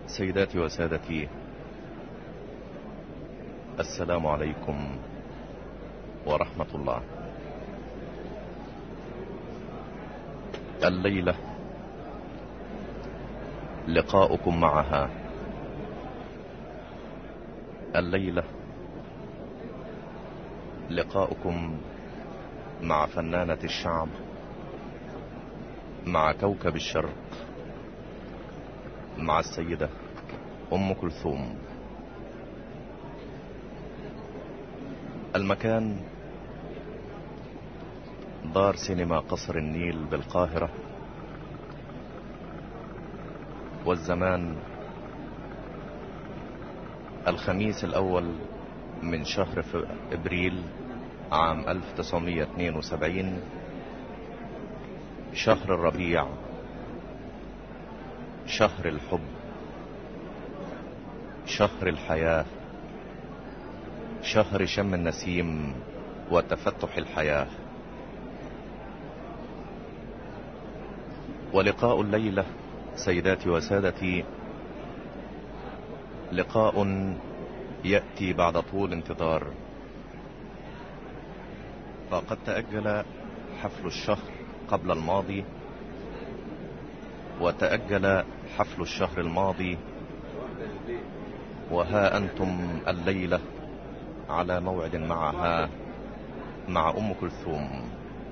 سيداتي وسادتي، السلام عليكم ورحمة الله. الليلة لقاؤكم معها، الليلة لقاؤكم مع فنانة الشعب، مع كوكب الشرق، مع السيدة أم كلثوم. المكان دار سينما قصر النيل بالقاهرة، والزمان الخميس الأول من شهر إبريل عام 1972، شهر الربيع، شهر الحب، شهر الحياة، شهر شم النسيم وتفتح الحياة. ولقاء الليلة سيداتي وسادتي لقاء يأتي بعد طول انتظار، فقد تأجل حفل الشهر قبل الماضي، وتأجل حفل الشهر الماضي، وها أنتم الليلة على موعد معها، مع أم كلثوم.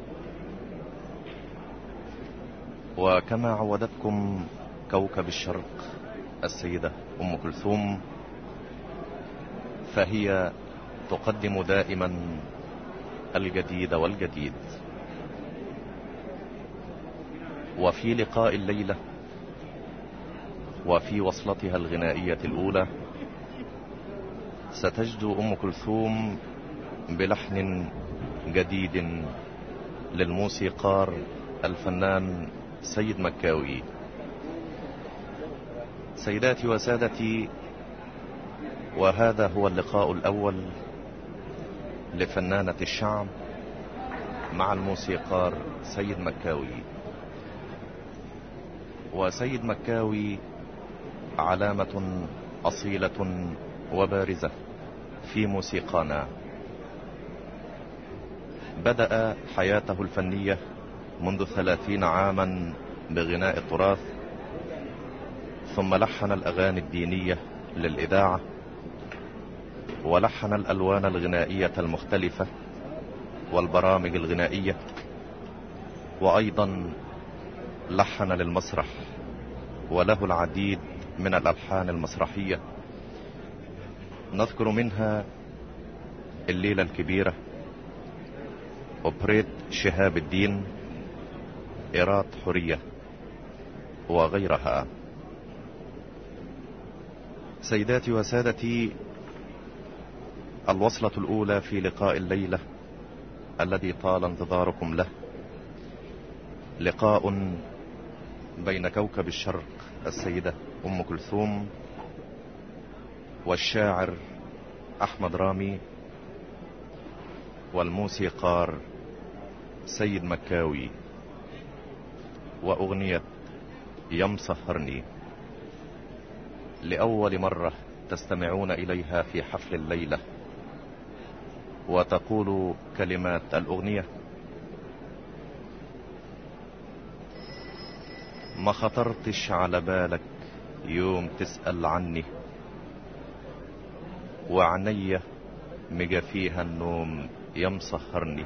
وكما عودتكم كوكب الشرق السيدة أم كلثوم، فهي تقدم دائما الجديد والجديد. وفي لقاء الليلة وفي وصلتها الغنائية الأولى ستجدو أم كلثوم بلحن جديد للموسيقار الفنان سيد مكاوي. سيداتي وسادتي، وهذا هو اللقاء الأول لفنانة الشعب مع الموسيقار سيد مكاوي. وسيد مكاوي علامة أصيلة وبارزة في موسيقانا. بدأ حياته الفنية منذ 30 عاما بغناء التراث، ثم لحن الأغاني الدينية للإذاعة، ولحن الألوان الغنائية المختلفة والبرامج الغنائية، وأيضا لحن للمسرح، وله العديد من الألحان المسرحية، نذكر منها الليلة الكبيرة، أوبريت شهاب الدين، إيراد حرية، وغيرها. سيداتي وسادتي، الوصلة الأولى في لقاء الليلة الذي طال انتظاركم له، لقاء بين كوكب الشرق السيدة أم كلثوم والشاعر أحمد رامي والموسيقار سيد مكاوي، وأغنية يم سهرني، لأول مرة تستمعون إليها في حفل الليلة. وتقول كلمات الأغنية: ما خطرتش على بالك يوم تسأل عني، وعنية مجا فيها النوم يا مسهرني.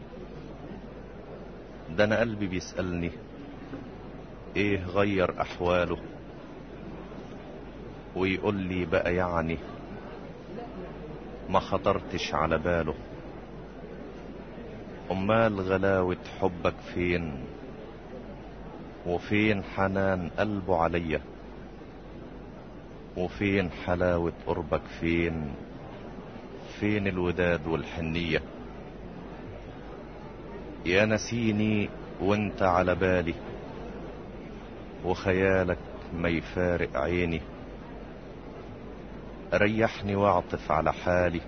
ده أنا قلبي بيسألني ايه غير أحواله، ويقول لي بقى يعني ما خطرتش على باله. أمال غلاوة حبك فين، وفين حنان قلبه عليا، وفين حلاوة قربك فين، فين الوداد والحنية. يا نسيني وانت على بالي، وخيالك ما يفارق عيني. ريحني واعطف على حالي،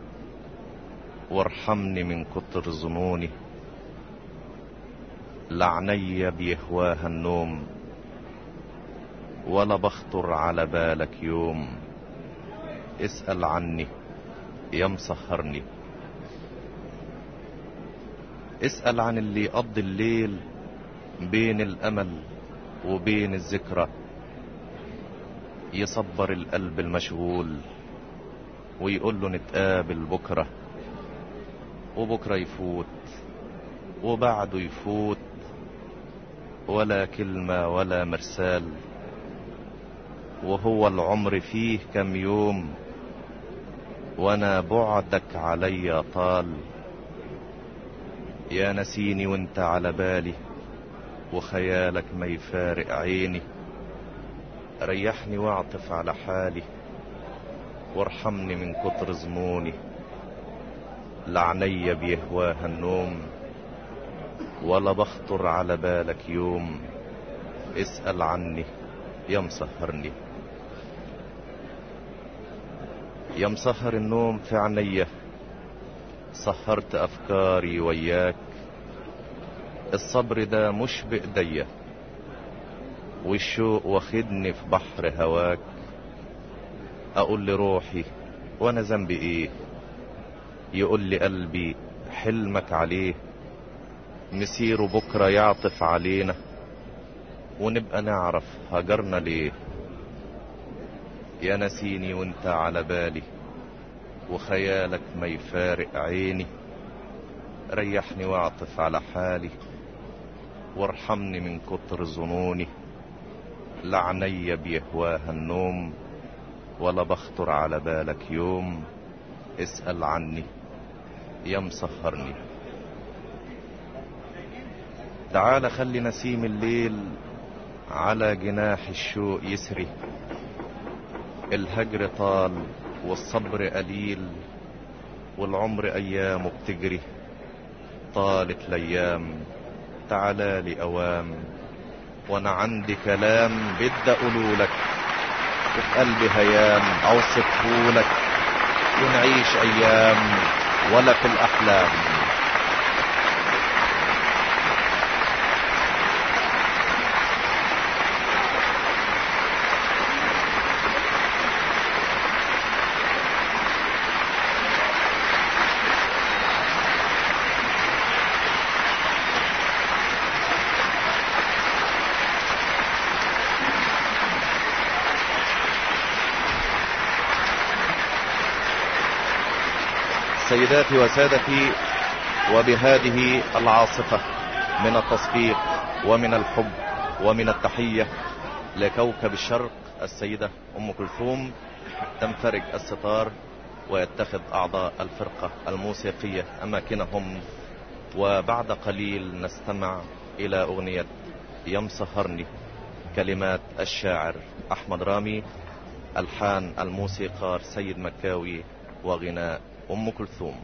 وارحمني من كتر ظنوني. لعنيا بيهواها النوم، ولا بخطر على بالك يوم. اسأل عني يا مسهرني. اسأل عن اللي يقضي الليل بين الأمل وبين الذكرى، يصبر القلب المشغول ويقول له نتقابل بكرة. وبكرة يفوت وبعده يفوت، ولا كلمة ولا مرسال، وهو العمر فيه كم يوم، وانا بعدك علي طال. يا نسيني وانت على بالي، وخيالك ما يفارق عيني. ريحني واعطف على حالي، وارحمني من كتر زموني. لعني بيهواها النوم، ولا بخطر على بالك يوم. اسأل عني يا مسهرني. يا مسهر النوم في عينيا، سهرت افكاري وياك. الصبر ده مش بايديا، والشوق واخدني في بحر هواك. اقول لروحي وانا ذنبي ايه، يقول لي قلبي حلمك عليه. مسيره بكرة يعطف علينا، ونبقى نعرف هجرنا ليه. يا نسيني وانت على بالي، وخيالك ما يفارق عيني. ريحني واعطف على حالي، وارحمني من كتر ظنوني. لعني بيهواها النوم، ولا بخطر على بالك يوم. اسأل عني يا مسهرني. تعال خلي نسيم الليل على جناح الشوق يسري. الهجر طال والصبر قليل، والعمر ايامه بتجري. طالت الايام تعالالي اوام، وانا عندي كلام بدي اقولولك، وفي قلبي هيام اوصفهولك. ونعيش ايام ولا في الاحلام. سيداتي وسادتي، وبهذه العاصفة من التصفيق ومن الحب ومن التحية لكوكب الشرق السيدة أم كلثوم، تنفرج الستار ويتخذ أعضاء الفرقة الموسيقية أماكنهم. وبعد قليل نستمع إلى أغنية يا مسهرني، كلمات الشاعر أحمد رامي، ألحان الموسيقار سيد مكاوي، وغناء أم كلثوم.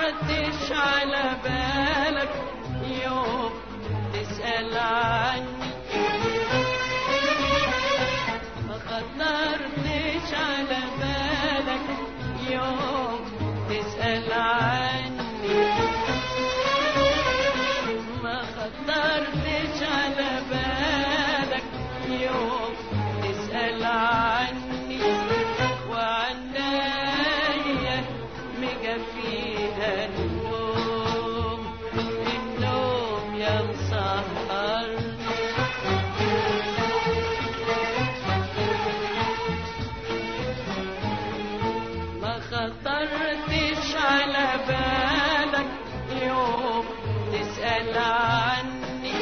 خطرتش على بالك يوم تسأل عني، ما خطرتش على بالك يوم تسأل عني، ما خطرتش على بالك يوم تسأل عني، وعنايا مجفيها النوم، النوم يا مسهرني. ما خطرتش على بالك يوم تسأل عني،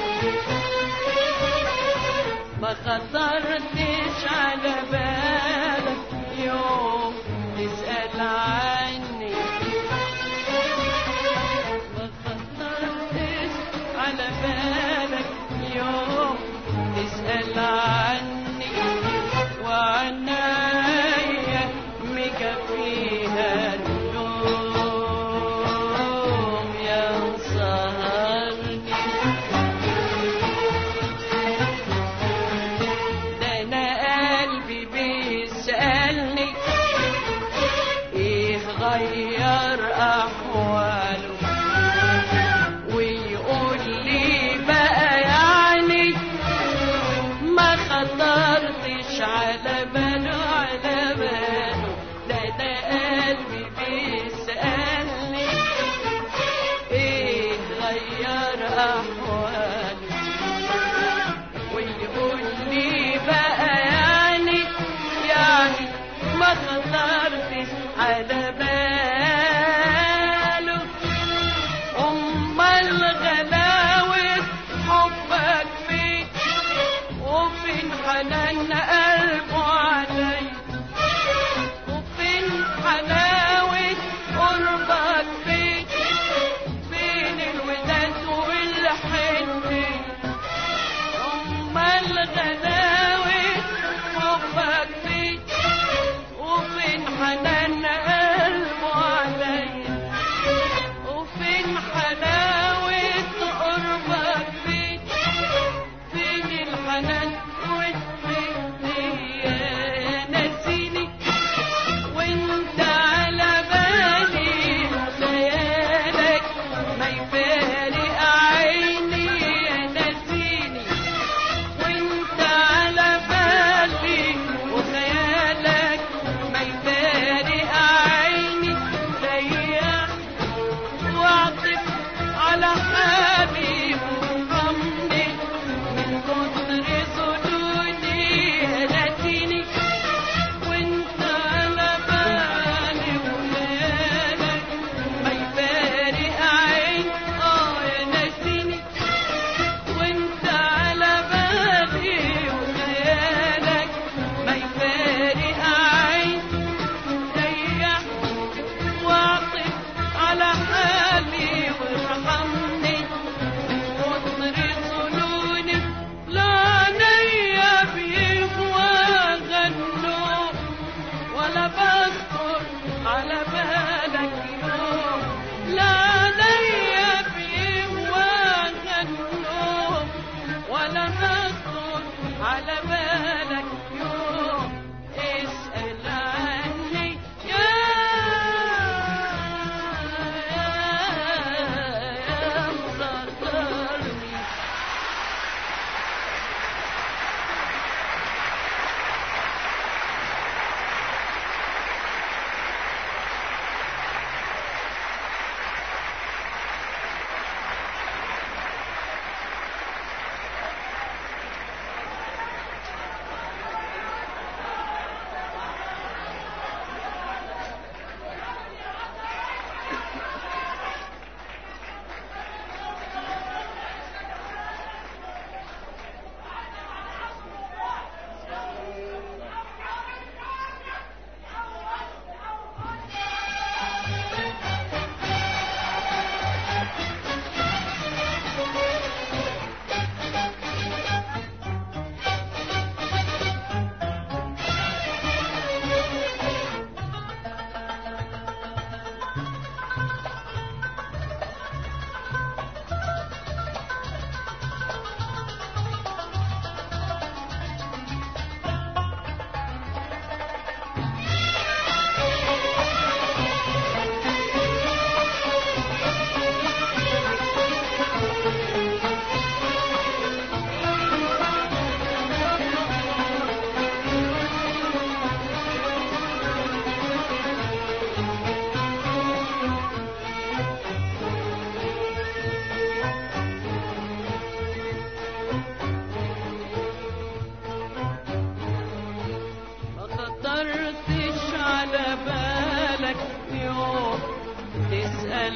ما خطرتش على بالك يوم تسأل عني، ما خطرتش على بالك يوم تسأل عني، وعنايا مكفيها النوم يا مسهرني. ده انا قلبي بيسألني ايه غير احواله، ويقول لي بقى يعني ما خطرتش على باله على باله. ده قلبي بيسألني ايه غير احواله، ويقول لي بقى يعني ما خطرتش على باله. امال غلاوة حبك فين، وفين حنان قلبه علي، وفين حلاوة قربك فين، فين الوداد والحب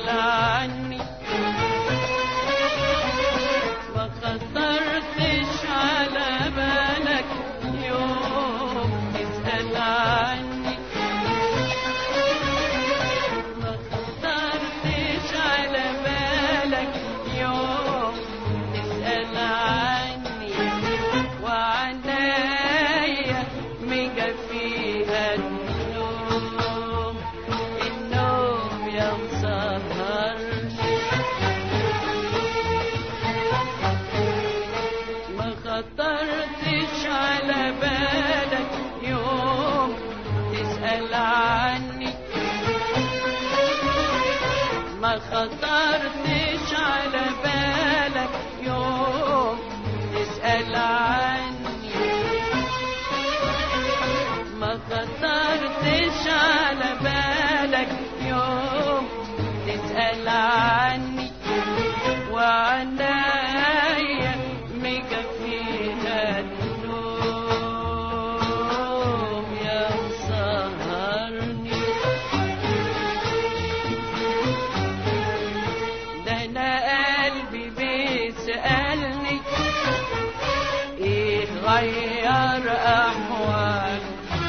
تسأل عني ما خطرتش على بالك يوم تسأل عني ما خطرتش على بالك يوم تسأل عني وعنايا مجفيها النوم يا مسهر ما خطرتش على بالك يوم تسأل عني ما خطرتش على بالك يوم تسأل عني ما خطرتش على بالك يوم تسأل عني وعنايا مكفيها النوم يا مسهرني ده انا قلبي بيسألني ايه غير احوالي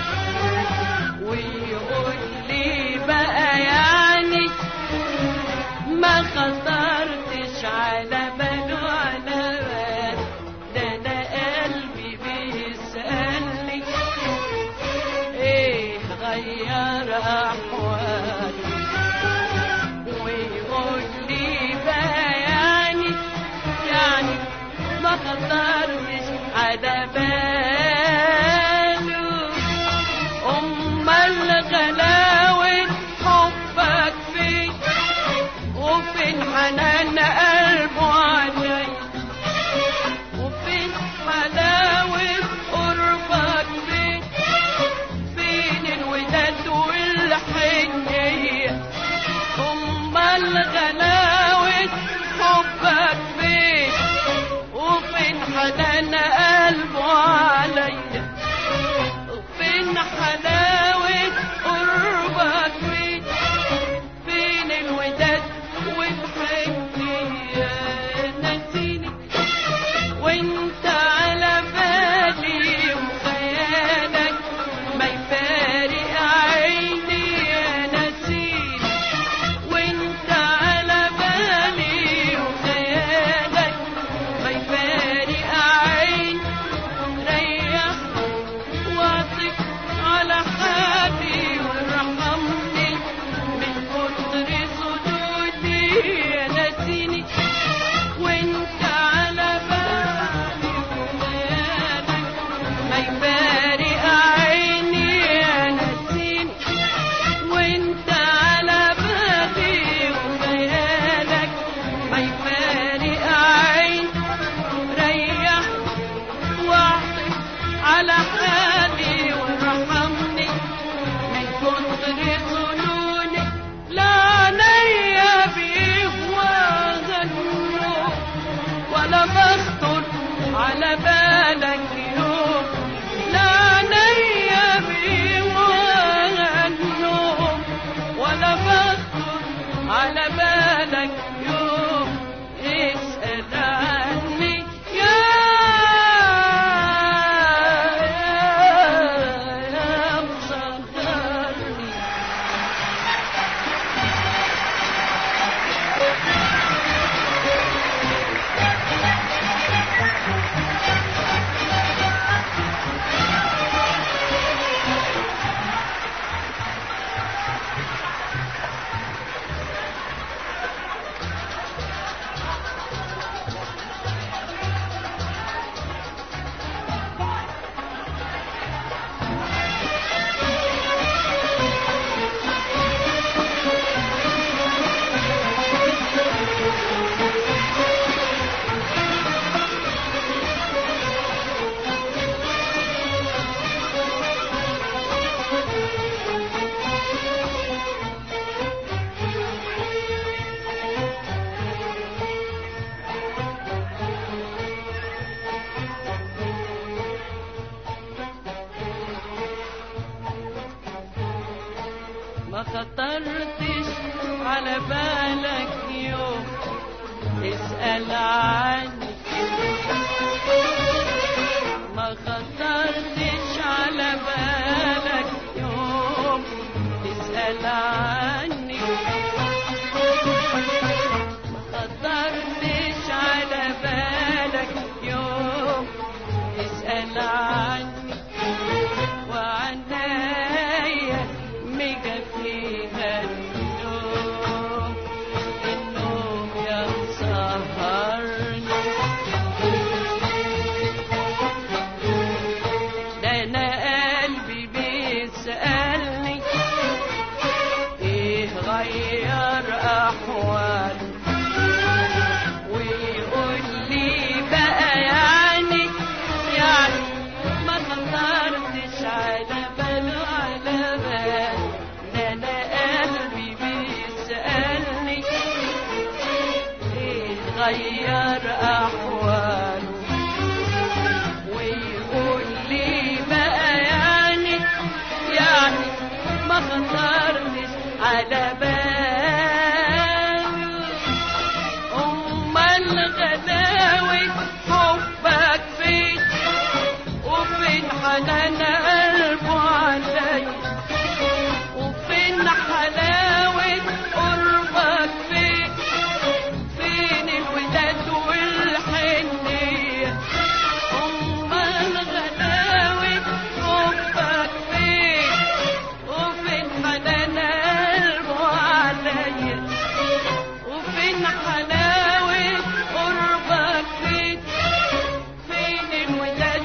ويقول لي بقى يعني ما خطرتش على باله على بال ده انا قلبي بيسألني ايه غير احوالي ويقول لي بقى يعني ما خطرتش على باله امال غلاوة حبك فين وفين حنان قلبه علي وفين حلاوة قربك فين الوداد والحنية امال غلاوة حبك فين وفين حنان قلبه علي وفين حلاوة قربك فين الوداد والحنية نسيني وانت على بالي وخيالك ما يفارق عيني يا نسيني وانت على بالي وخيالك ما يفارق عيني ريح واعطيك على حالي وارحمني من كتر صدودي يا نسيني وانت على بالي وخيالك ما يفارق عيني يا نسيني وانت على بالي وخيالك ما يفارق عيني ريح واعطي على حالي وارحمني من كتر ظنوني لا نيا بيه وغنوا ولا بخطر على بالك يوم لا نيا بيه وغنوا ولا بخطر على بالك يوم اسأل عني يا مسهرني تسأل عني ما خطرتش على بالك يوم تسأل عني ما خطرتش على بالك يوم تسأل عني وعنايا ميجا فيها النوم يا سهرني ده انا قلبي بيسألني ايه غير احواله ويقول لي بقى يعني ما خطرتش على باله على بال ده انا قلبي بيسألني ايه غير احواله ويقول لي بقى يعني ما خطرتش على بال امال غلاوي حبك فين وفين حنان قلبه علي وفين حلاوة قربك فين الوداد والحنية أمال غلاوة حبك فين وفين حنان قلبه علي وفين حلاوة قربك فين الوداد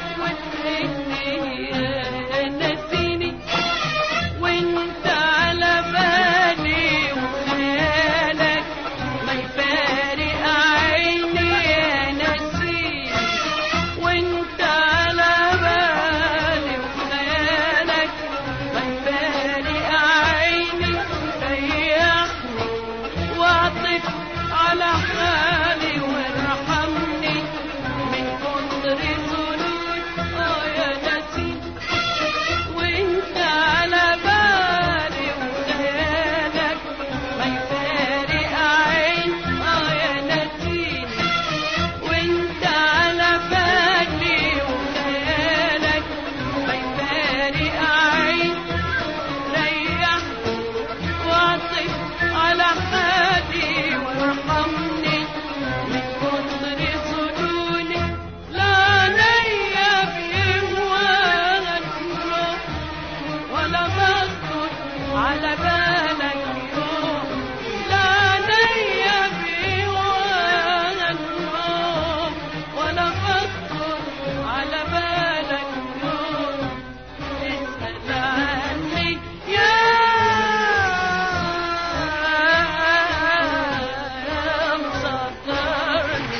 نسيني وانت على بالي وخيالك ما يفارق عيني نسيني وانت على بالي وخيالك ما يفارق عيني ريحني واعطف على حالي وارحمني من كتر ذنوبي يا نسيني وانت على بالي وخيالك ما يفارق عين يا نسيني وانت على بالي وخيالك ما يفارق عين ريحني واعطف على حالي وارحمني من كتر ظنوني لا نيا بيهوانا النوم ولا بخطر على بالك يوم لا نيا بيهوانا النوم ولا بخطر على بالك يوم اسأل عني يا مسطرني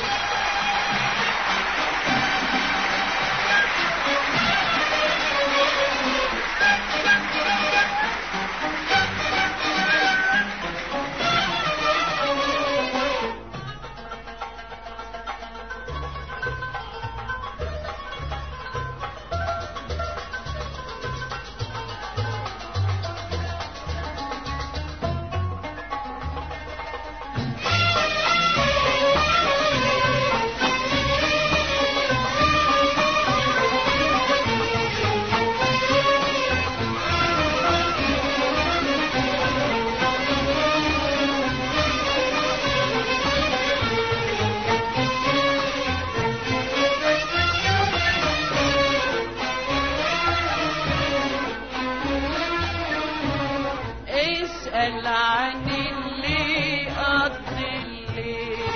اسأل عن اللي قضي الليل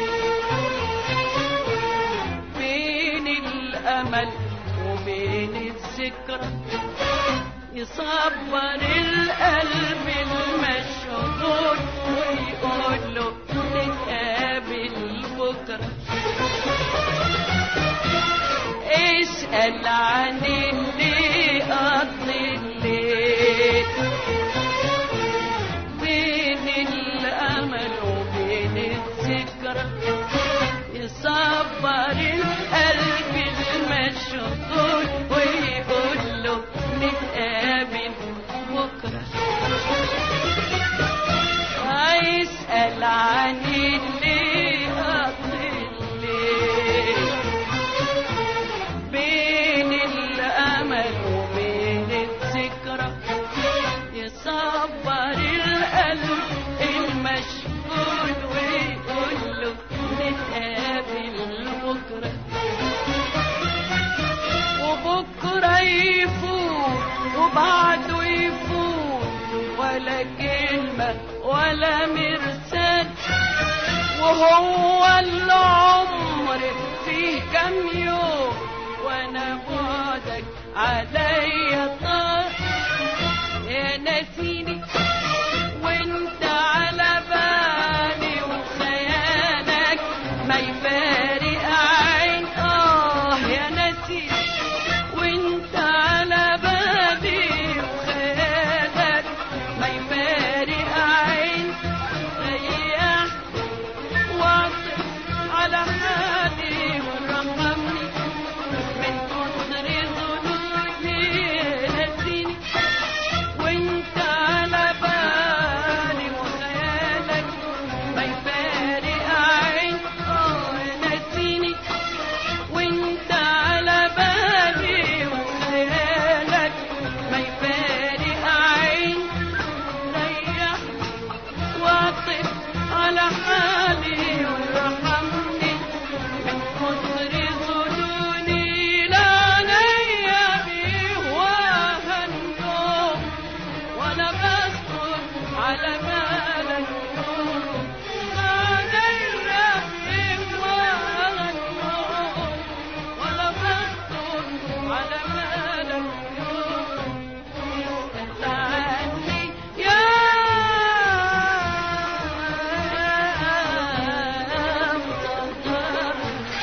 بين الأمل وبين الذكرى يصبر القلب المشغول ويقول له نتقابل بكرة اسأل عن اللي قضي الليل بين الأمل وبين الذكرى يصبر القلب المشغول ويقول له نتقابل بكرة هيسأل عن اللي قضي وهو العمر فيه كم يوم وانا بعدك عليا طار. يا ناسيني وانت على بالي وخيالك ما يفارق عين. يا ناسيني وانت على بالي وخيالك ما يفارق عين. ريح واعطف على حالي وارحمني من كتر ظنوني. نسيني وانت على بالي وخيالك ما يفارق عين. نسيني وانت على بالي وخيالك ما يفارق عين. ريح واعطف على حالي وارحمني من كتر ظنوني. لا عليا بيه وهالنوم ولا بخطر على بالك نوم. لا عليا بيه وهالنوم ولا بخطر على بالك نوم. اسأل عني يا مصدر.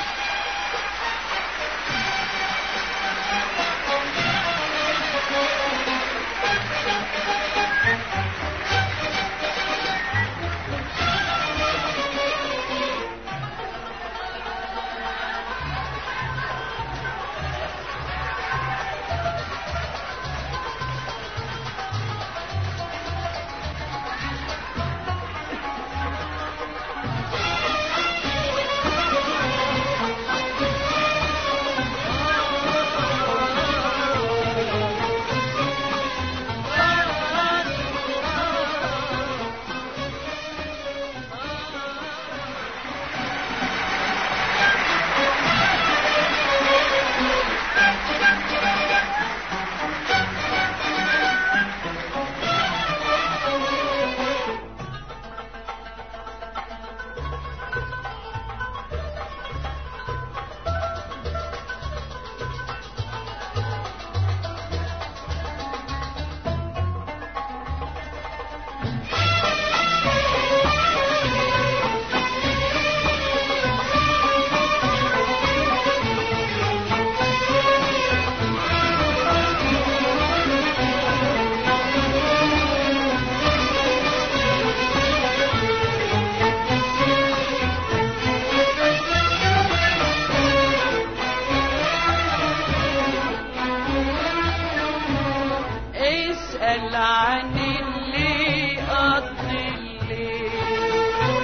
اسأل عن اللي قضي الليل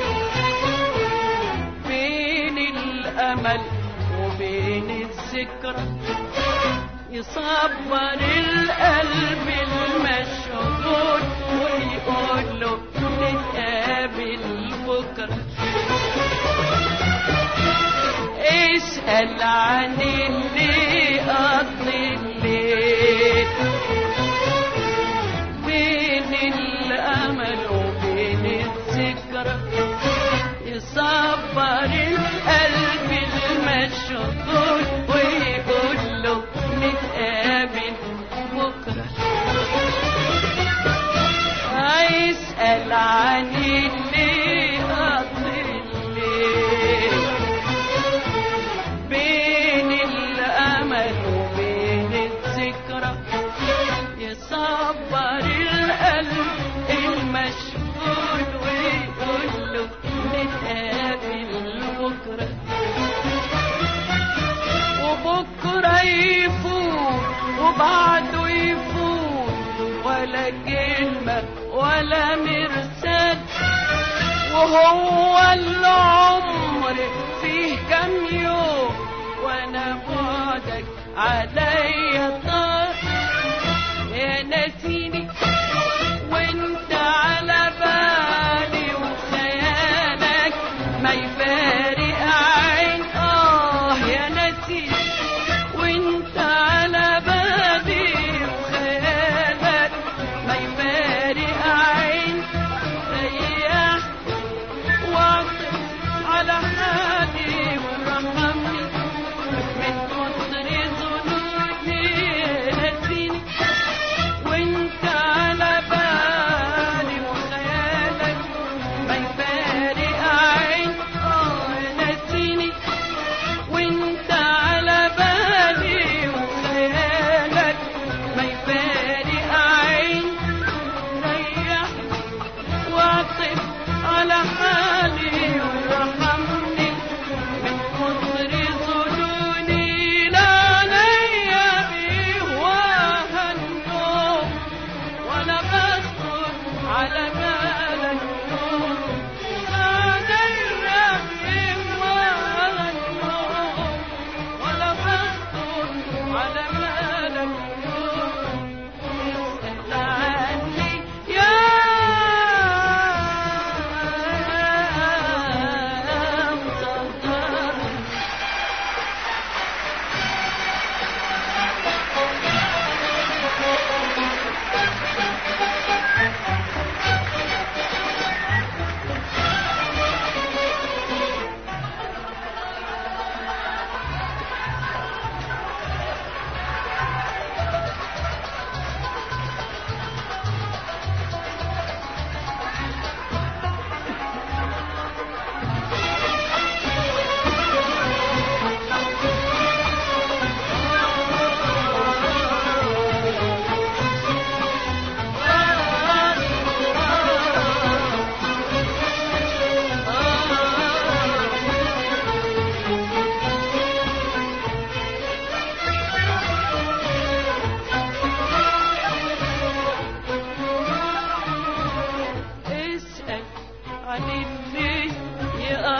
بين الأمل وبين الذكرى. يصبر القلب المشغول ويقول له نتقابل بكرة. اسأل عن اللي قضي الليل بين الأمل وبين الذكرى. يصبر القلب المشغول ويقول له نتقابل بكرة. هيسأل عن اللي قضي الليل بين الأمل وبين الذكرى. يصبر القلب المشغول ويقول له نتقابل بكرة. وبكرة يفوت وبعده يفوت ولا كلمة ولا مرسال. وهو العمر فيه كم يوم وانا بعدك عليا طار. يا ناسيني وانت على بالي وخيالك ما يفارق عين. يا ناسيني وانت على بالي وخيالك ما يفارق عين. ريح واعطف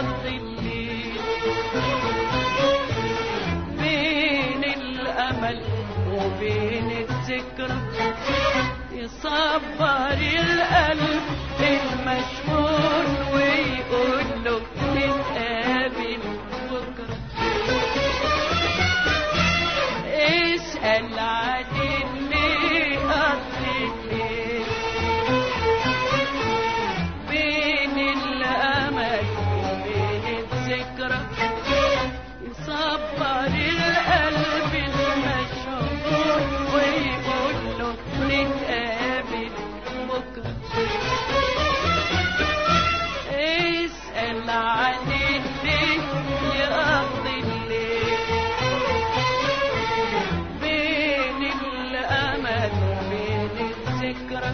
يقضي الليل بين الأمل وبين الذكرى، يصبر القلب المشغول ويقول له نتقابل بكرة. اسأل عن اللي قضي الليل بين الأمل وبين الذكرى، يصبر القلب المشغول ويقول له نتقابل بكرة. اسأل عن اللي يقضي الليل بين الأمل وبين الذكرى،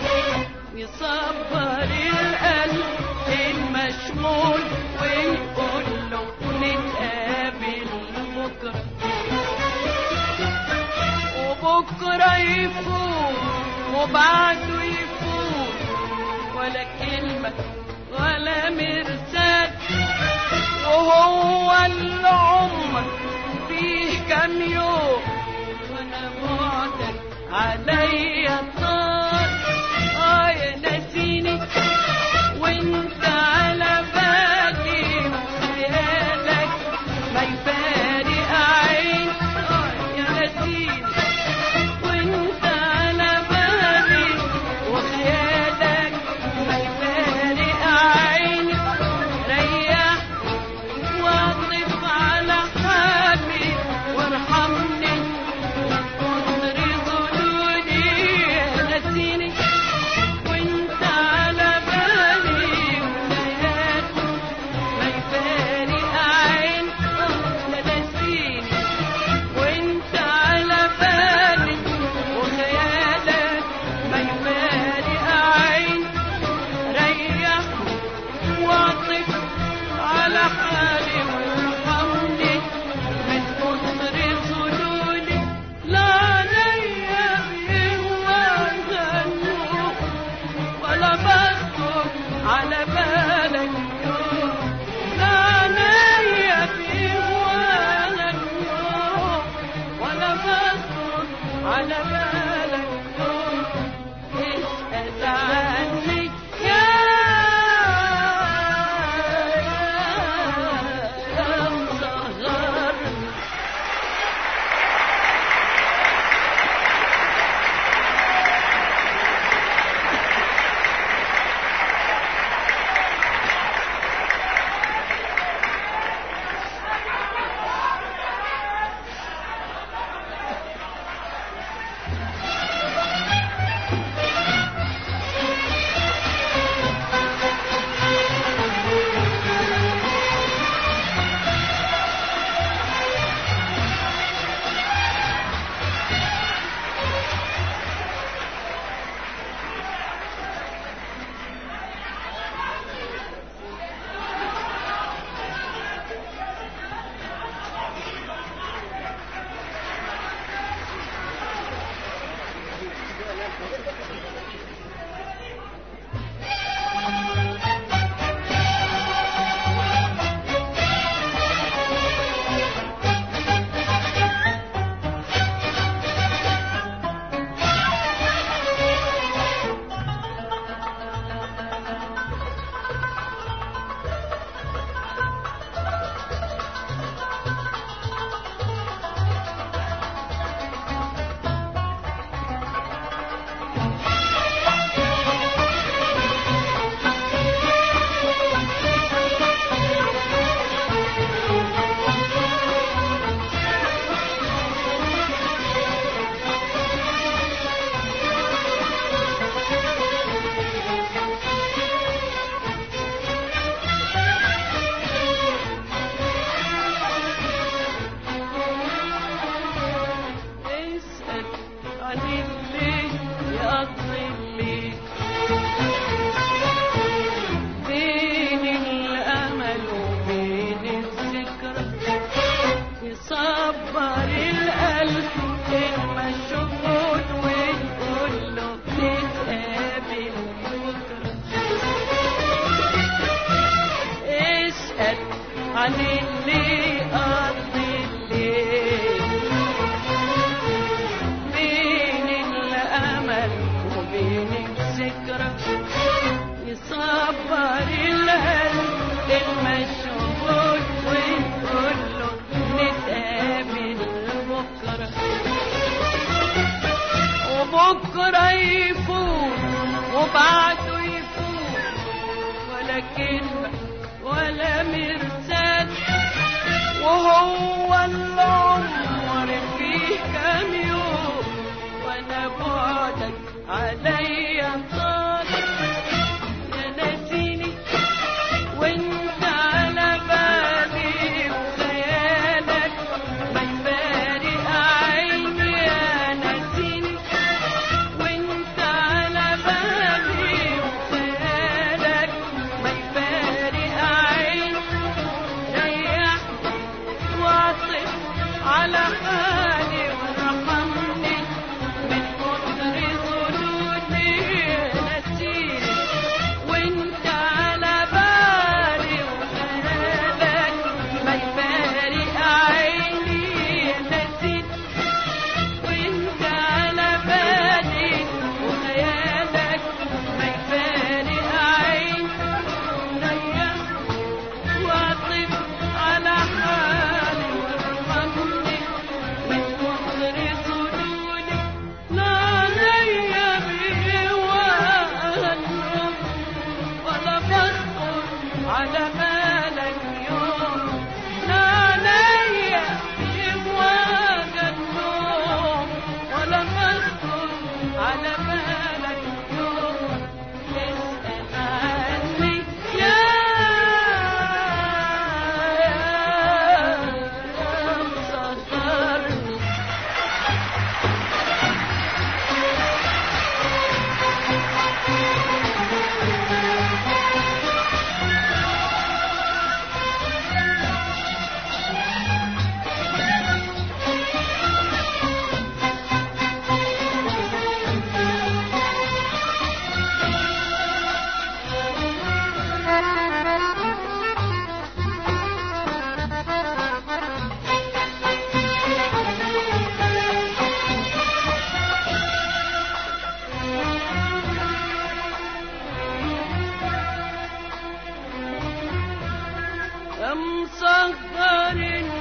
يصبر القلب المشغول ويقول له نتقابل بكرة. وبكرة يفوت وبعده يفوت ولا كلمة ولا مرسال، وهو العمر فيه كام يوم وانا بعدك عليا طال. يا ناسيني وانت على بالي وخيالك ما يفارق عين. يا ناسيني وانت على بالي وخيالك ما يفارق عين. ريح واطف على حالي وارحمني من كتر ظلولي. يا ناسيني وانت على بالي وخيالك ما يفارق عين. يا ناسيني وانت على بالي وخيالك ما يفارق عين. ريح واطف على حالي وارحمني من كتر ظلولي. لا عليا بهواك النور ولا بخطر على بالك يوم. لا عليا بهواك النور ولا بخطر على بالك يوم. اسأل عني يا مصغر. عن اللي قضي الليل بين الأمل وبين الذكرى يصبر القلب المشغول ويقول له نتقابل بكرة وبكرة يفوت وبعده يفوت ولا كلمة ولا مرسال وهو العمر فيه كام يوم وانا بعدك عليا طال يا ناسيني وانت على بالي وخيالك ما يفارق عيني يا ناسيني وانت على بالي وخيالك ما يفارق عيني ريحني واعطف على حالي وارحمني من كتر ظنوني نسيني وانت على بالي وخيالك ما يفارق عيني نسيني وانت على بالي وخيالك ما يفارق عيني ريحني واعطف على حالي وارحمني من كتر ظنوني لا ليا بهواك ولا بخطر على بالك يوم لا ليا بهواك النوم ولا بخطر على بالك يوم اسأل عني يا مسهرني مسهر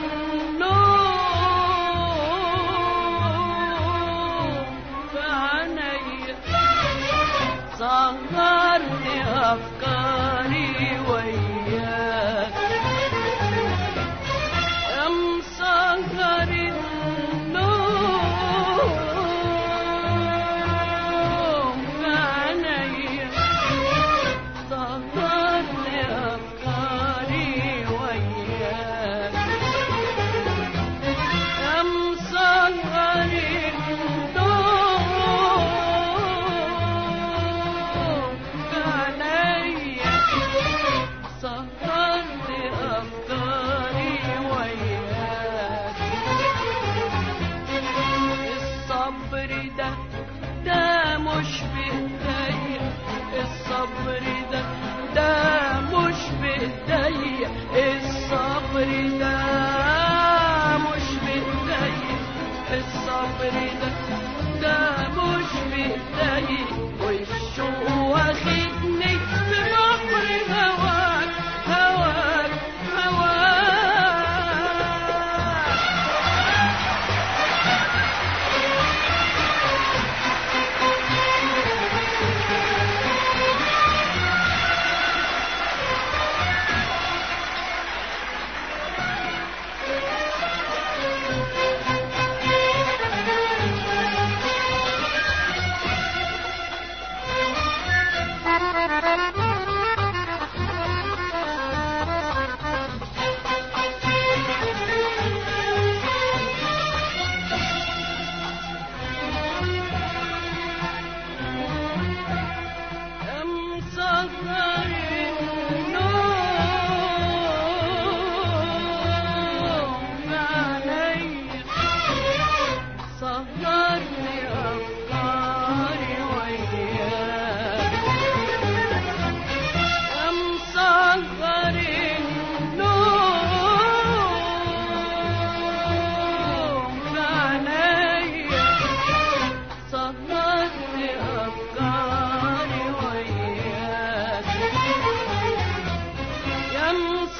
النوم في عينيا سهرني أفكاري وياك مسهر النوم في عينيا سهرني أفكاري وياك مسهر النوم في عينيا سهرني أفكاري وياك الصبر ده مش بإيديا الصبر ده مش بإيديا الصبر ده مش بإيديا الصبر ده مش بإيديا والشوق واخدني في بحر هواك هواك هواك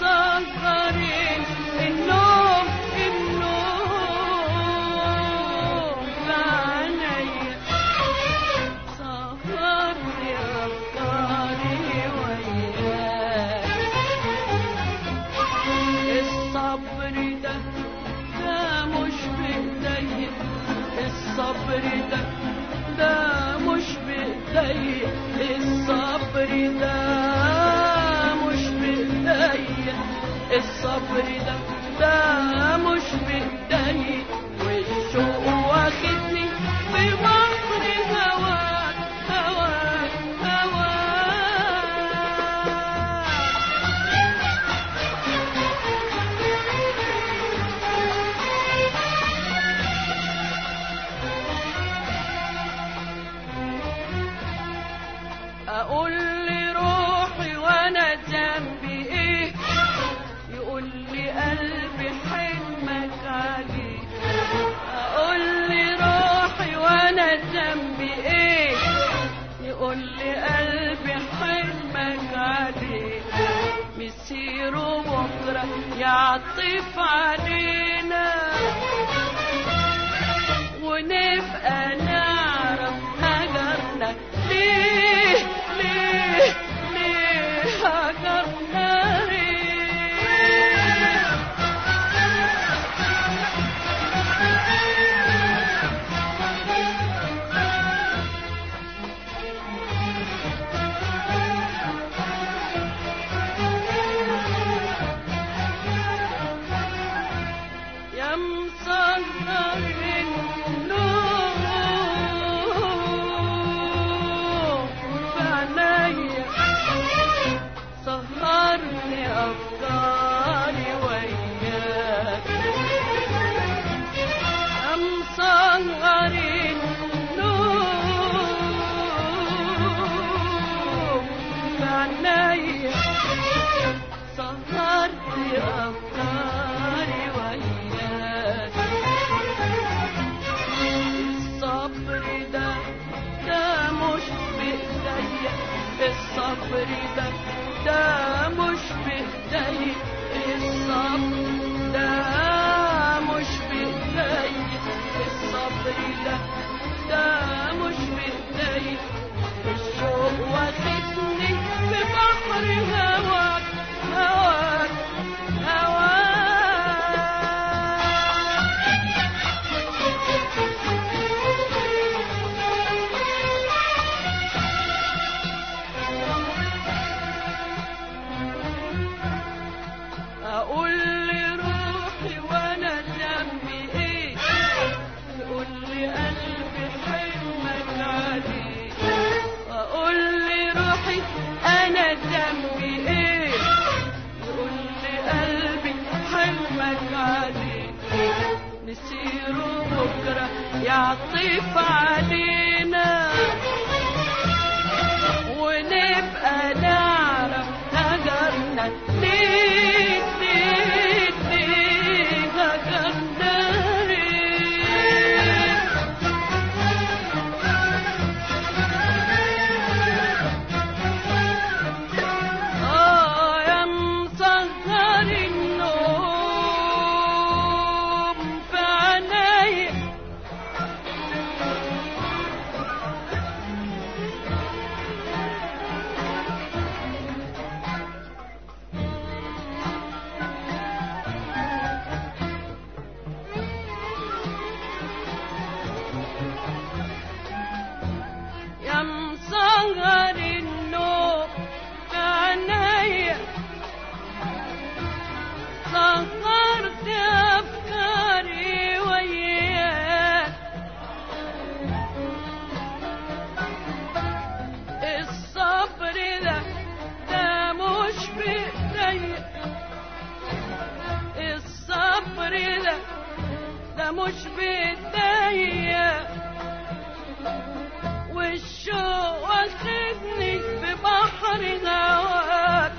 مسهرين النوم النوم بعينيا سهرني أفكاري وياك الصبر ده مش بإيديا الصبر ده مش بإيديا الصبر ده مش بإيديا الصبر ده مش بإيديا والشوق واخدني في بحر هواك هواك أقول لي روحي وأنا ذنبي إيه يقول لي قلبي حلمك عليه أقول لي روحي وأنا ذنبي إيه يقول لي قلبي حلمك عليه مسيره بكرة يعطف علينا ونبقى نعرف هجرنا ليه ليه ليه هجرنا يا مسهر النوم بعينيا سهرني أفكاري وياك يا مسهر النوم بعينيا سهرني أفكاري وياك الصبر ده مش بإيديا الصبر ده مش بإيديا الصبر ده مش بإيديا الصبر ده مش بإيديا الشوق واخدني في بحر هواك هواك أقول لي روحي وأنا ذنبي إيه يقول لي قلبي حلمك عليه أقول لي روحي أنا ذنبي إيه يقول لي قلبي حلمك عليه نسيره بكرة يعطف علينا ونبقى نعرف هجرنا ليه ليه ليه هجرنا يا مسهر النوم بعينيا يا مسهر النوم بعينيا سهرت أفكاري وياك الصبر ده مش بإيديا الصبر ده مش بإيديا والشوق واخدني في بحر هواك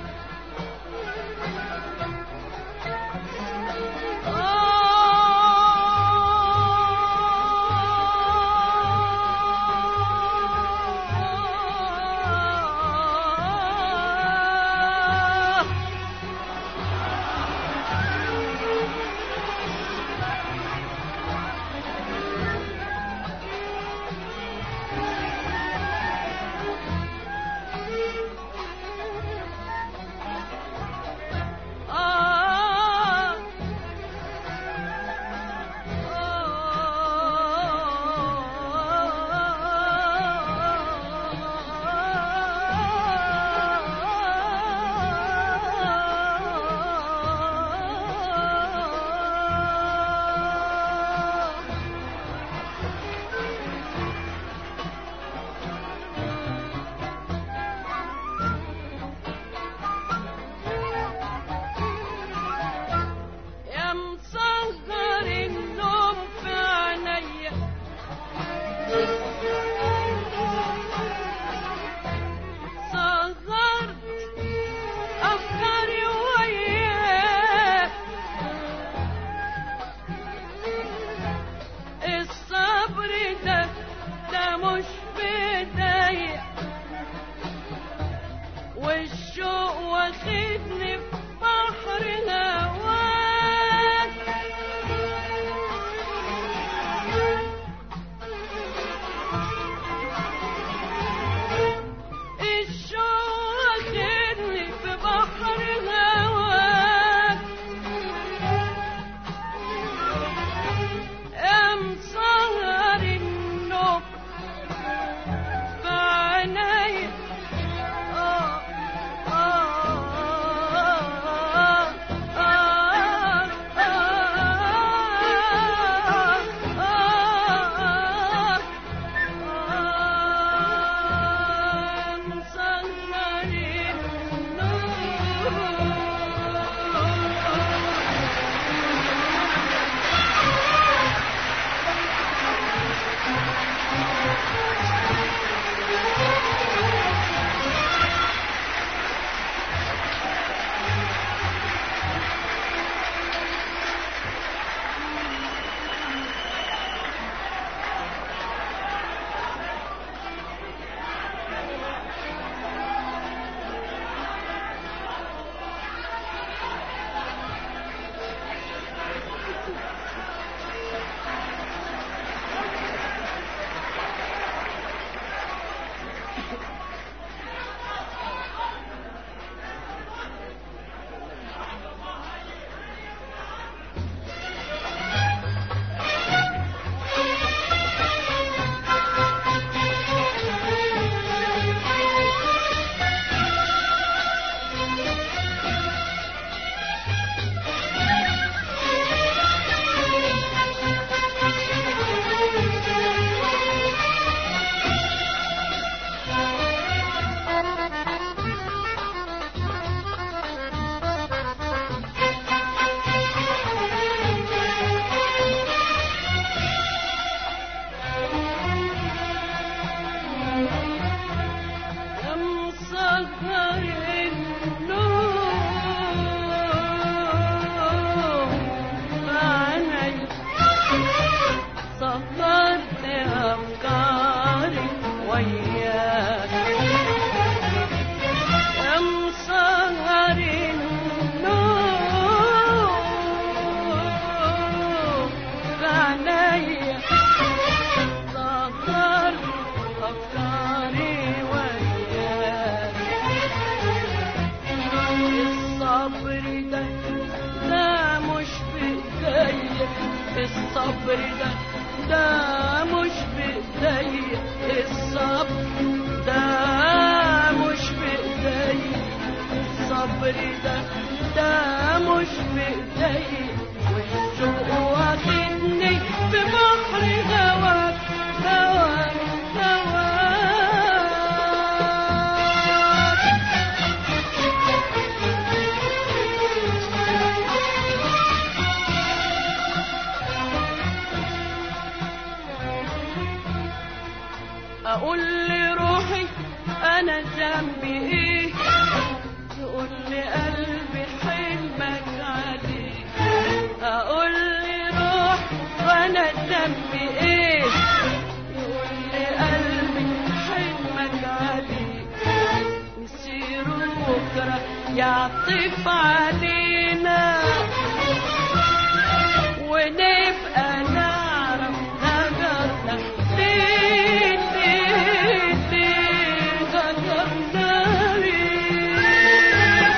الصبر ده مش بإيديا، الصبر ده مش بإيديا، الصبر ده مش بإيديا، والشوق واخدني في بحر هواك هواك أقول لروحي أنا ذنبي إيه، تقول لي قلبي حلمك عليه، أقول لروحي وأنا ذنبي إيه، تقول لي قلبي حلمك عليه، نسير بكرة يعطف علينا ونبقى نعرف هجرنا ليه هجرنا ليه،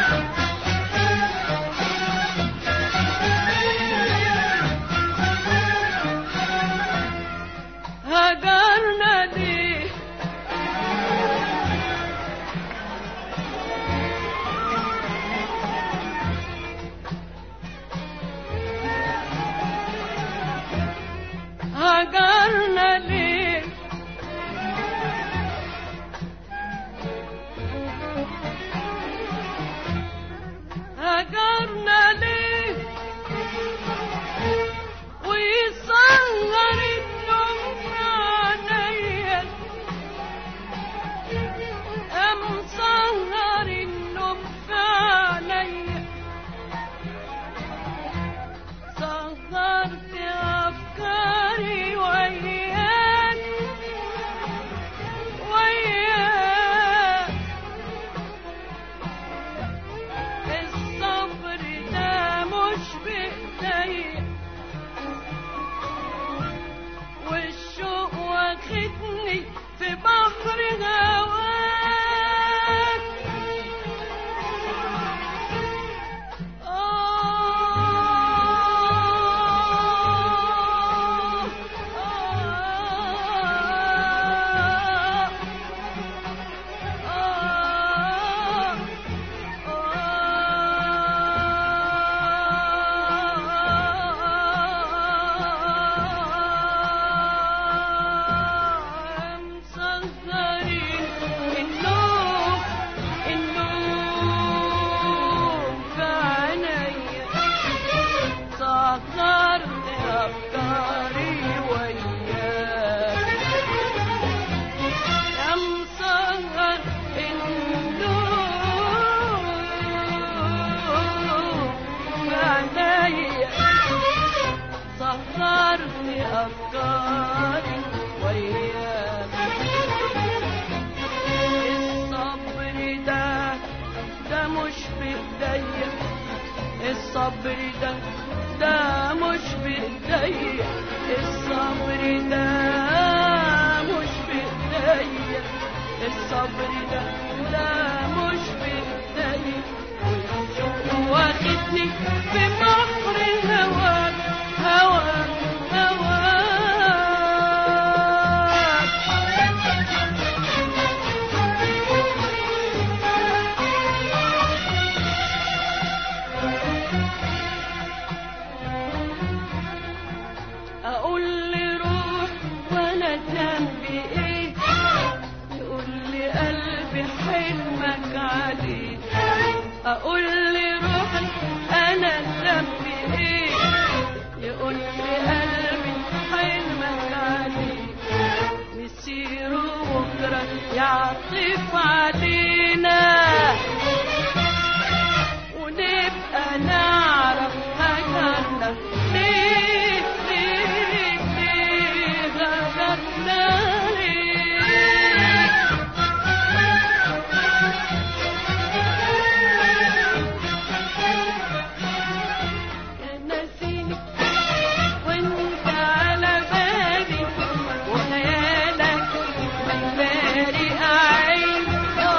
هجرنا ليه، هجرنا ليه، هجرنا ليه، ويصغر النوم في عينيا، مصغر النوم في عينيا، صغرت أفكاري وياك وياك، الصبر ده مش بإيديا، والشوق واخدني في بحر هواك، مصغرين النوم في عينيا، صغرت أفكاري وياك، يا مصغر النوم في عينيا، صغرت أفكاري وياك، الصبر ده مش بإيديا، الصبر ده مش بإيديا، الصبر ده مش بإيديا، الصبر ده مش بإيديا، والشوق واخدني في بحر هواك هواك هواك. أقول لروح وأنا ذنبي إيه، يقول لي قلبي حلمك عليه، أقول لروحي أنا ذنبي إيه، يقول لي قلبي حلمك عليه، نسير بكرة يعطف علينا ونبقى نعرف هجرنا ليه هجرنا ليه، ناسيني وانت على بالي، وخيالك مفارق عيني،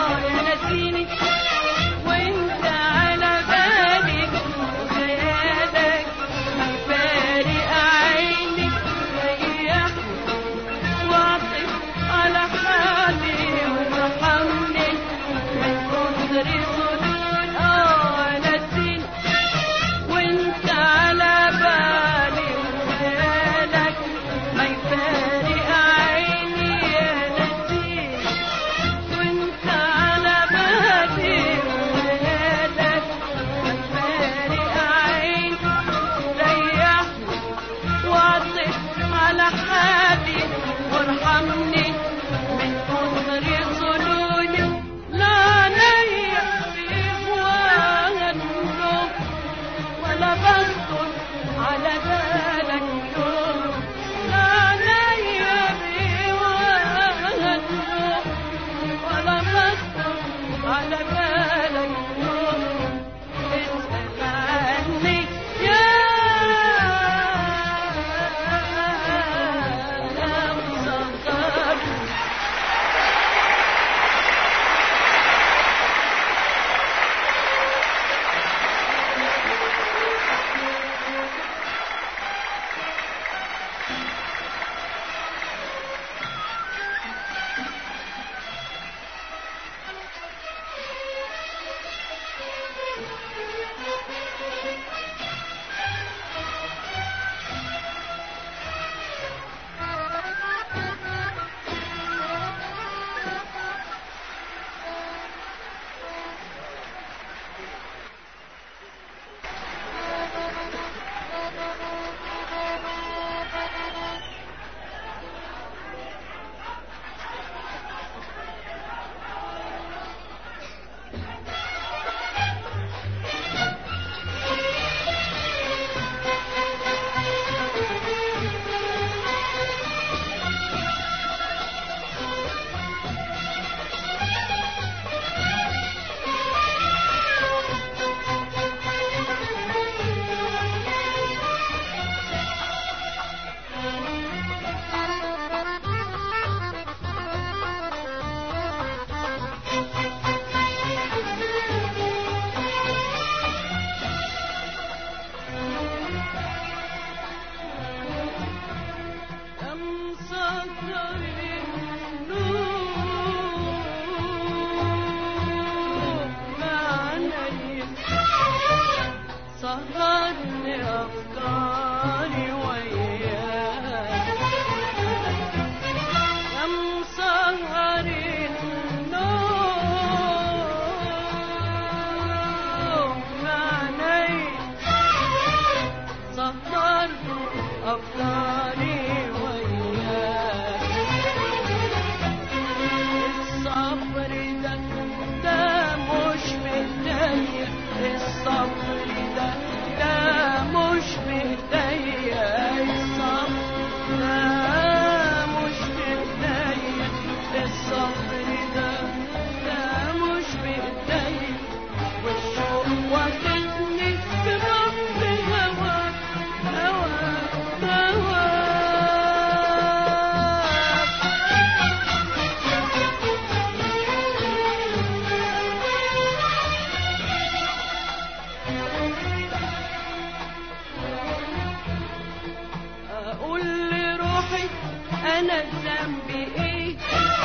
انا ذنبي ايه؟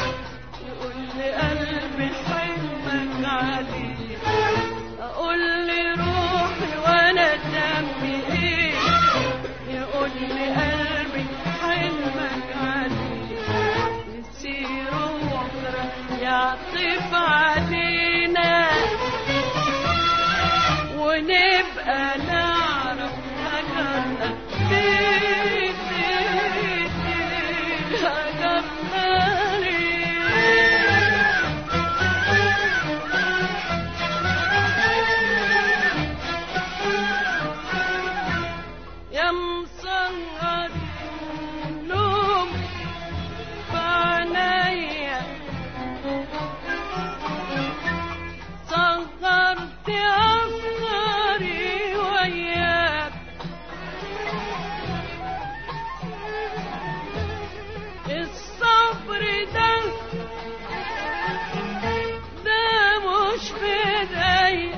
يقول لي قلبي حلمك عليه. اقول لي روحي وانا ذنبي ايه؟ يقول لي قلبي حلمك عليه. يصير بكره يعطف علينا ونبقى نعرف هجرنا ليه هجرنا ليه. يا مسهر النوم بعينيا سهرت أفكاري وياك. الصبر ده مش بداية.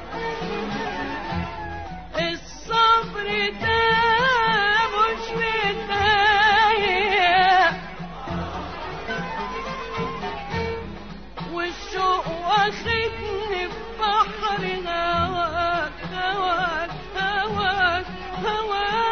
الصبر ده مش بداية. والشوق واخدني في بحر هواك هواك هواك هواك.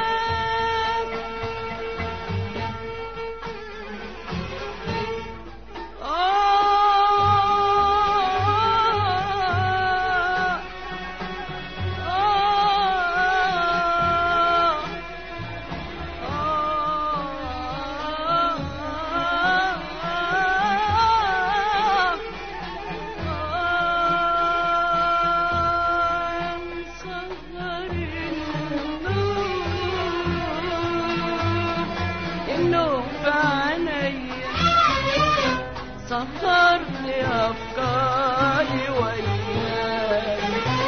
سهرني أفكاري وياك.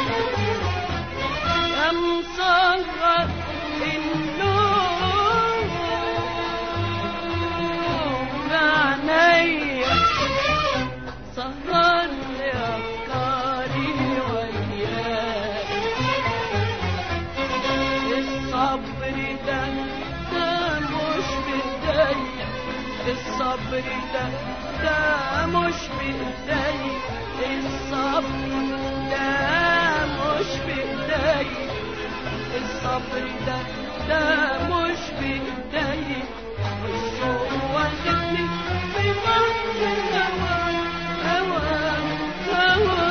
يا مسهر النوم بعينيا سهرني أفكاري وياك. الصبر ده مش بإيدي، الصبر ده مش بإيدي، الصبر ده مش بإيدي، الشوق واخدني في بحر الهوى هوى هوى.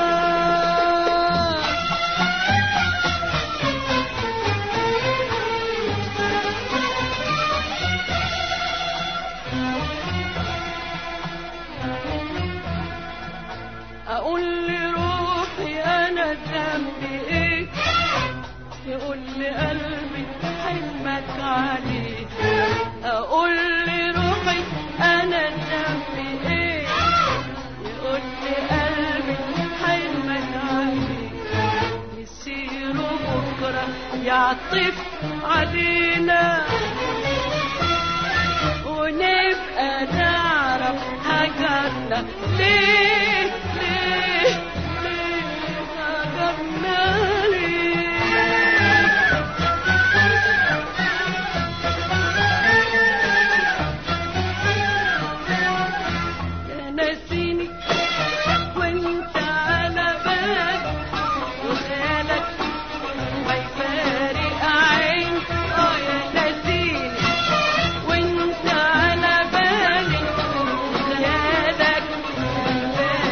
أقول لروحي أنا ذنبي إيه، يقول لي قلبي حلمك عليه. أقول لروحي أنا ذنبي إيه، يقول لي قلبي حلمك عليه. يصيروا بكرة يعطف علينا ونبقى نعرف هجرنا ليه ليه ليه هجرنا ليه. يا ناسيني وانت على بالك وخيالك ما يفارق عين. يا ناسيني وانت على بالي وخيالك ما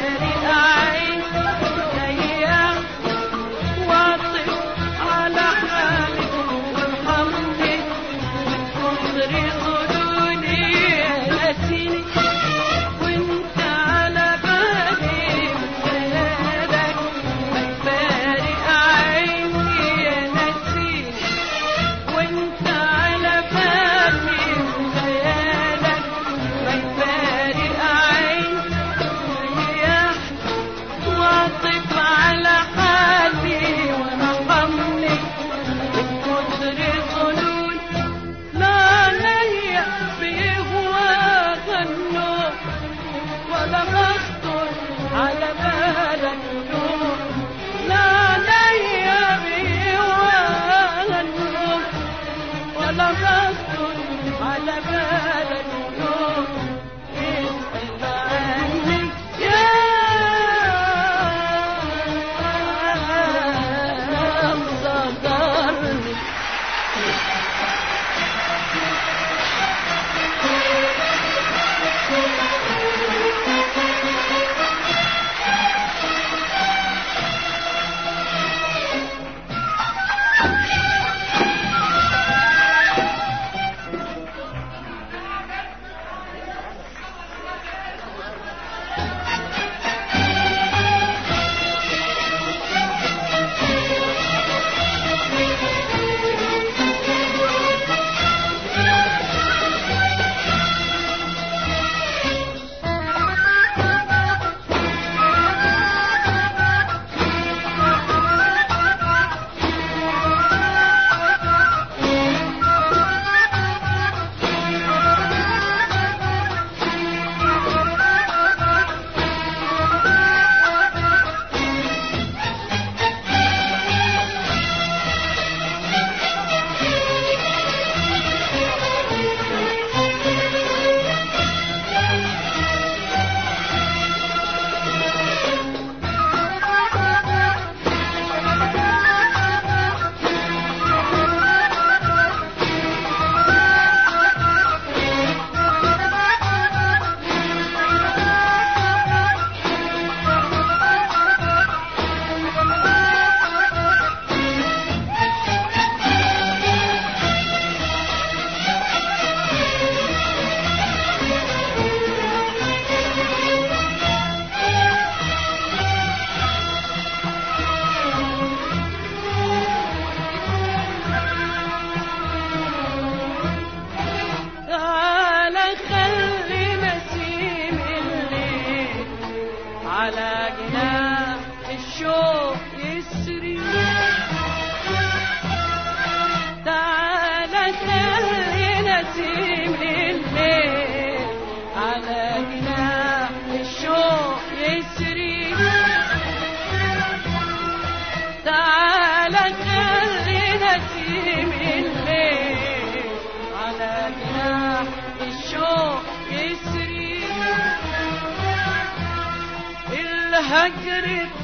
الهجر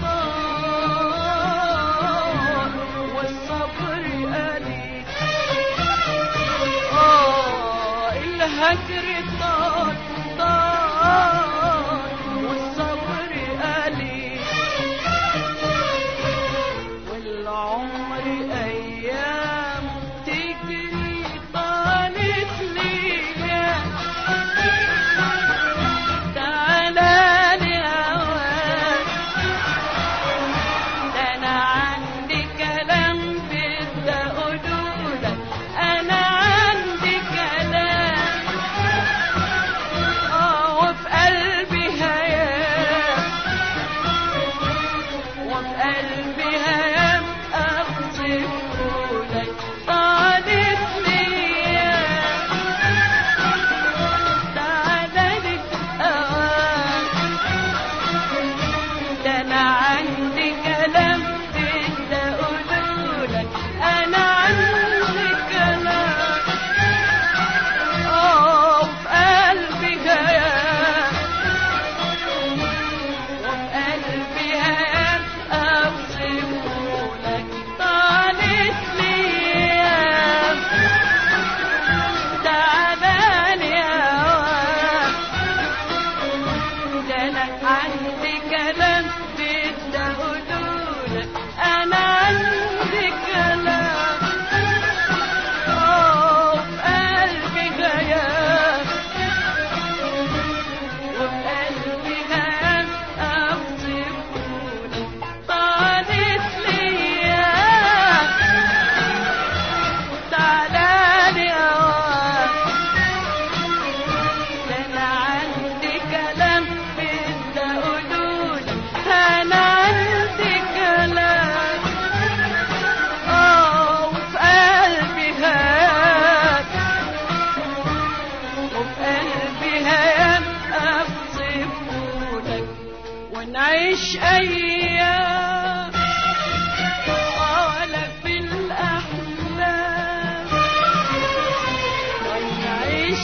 طال والصبر قليل. الهجر طال والصبر قليل، والعمر أيام تجري طالت ليا. تعالى لي هواك، ده أنا عندي كلام بدي أقولولك، أنا عندي كلام وفي قلبي هيام، وفي قلبي هيام أوصفهولك. طالت ليا تعالى لي هواك، ده أنا عندي كلام بدي أقولولك، أنا عندي كلام وفي قلبي هيام، وفي قلبي هيام أوصفهولك. طالت ليا تعالى لي هواك، ده أنا عندي كلام بدي أقولولك، أنا عندي كلام وفي قلبي هيام، وفي قلبي هيام أوصفهولك. طالت ليا تعالى لي هواك، ده أنا عندي كلام بدي أقولولك، أنا عندي كلام وفي قلبي هيام، وفي قلبي هيام أوصفهولك. ونعيش أيام ولا في الأحلام، ونعيش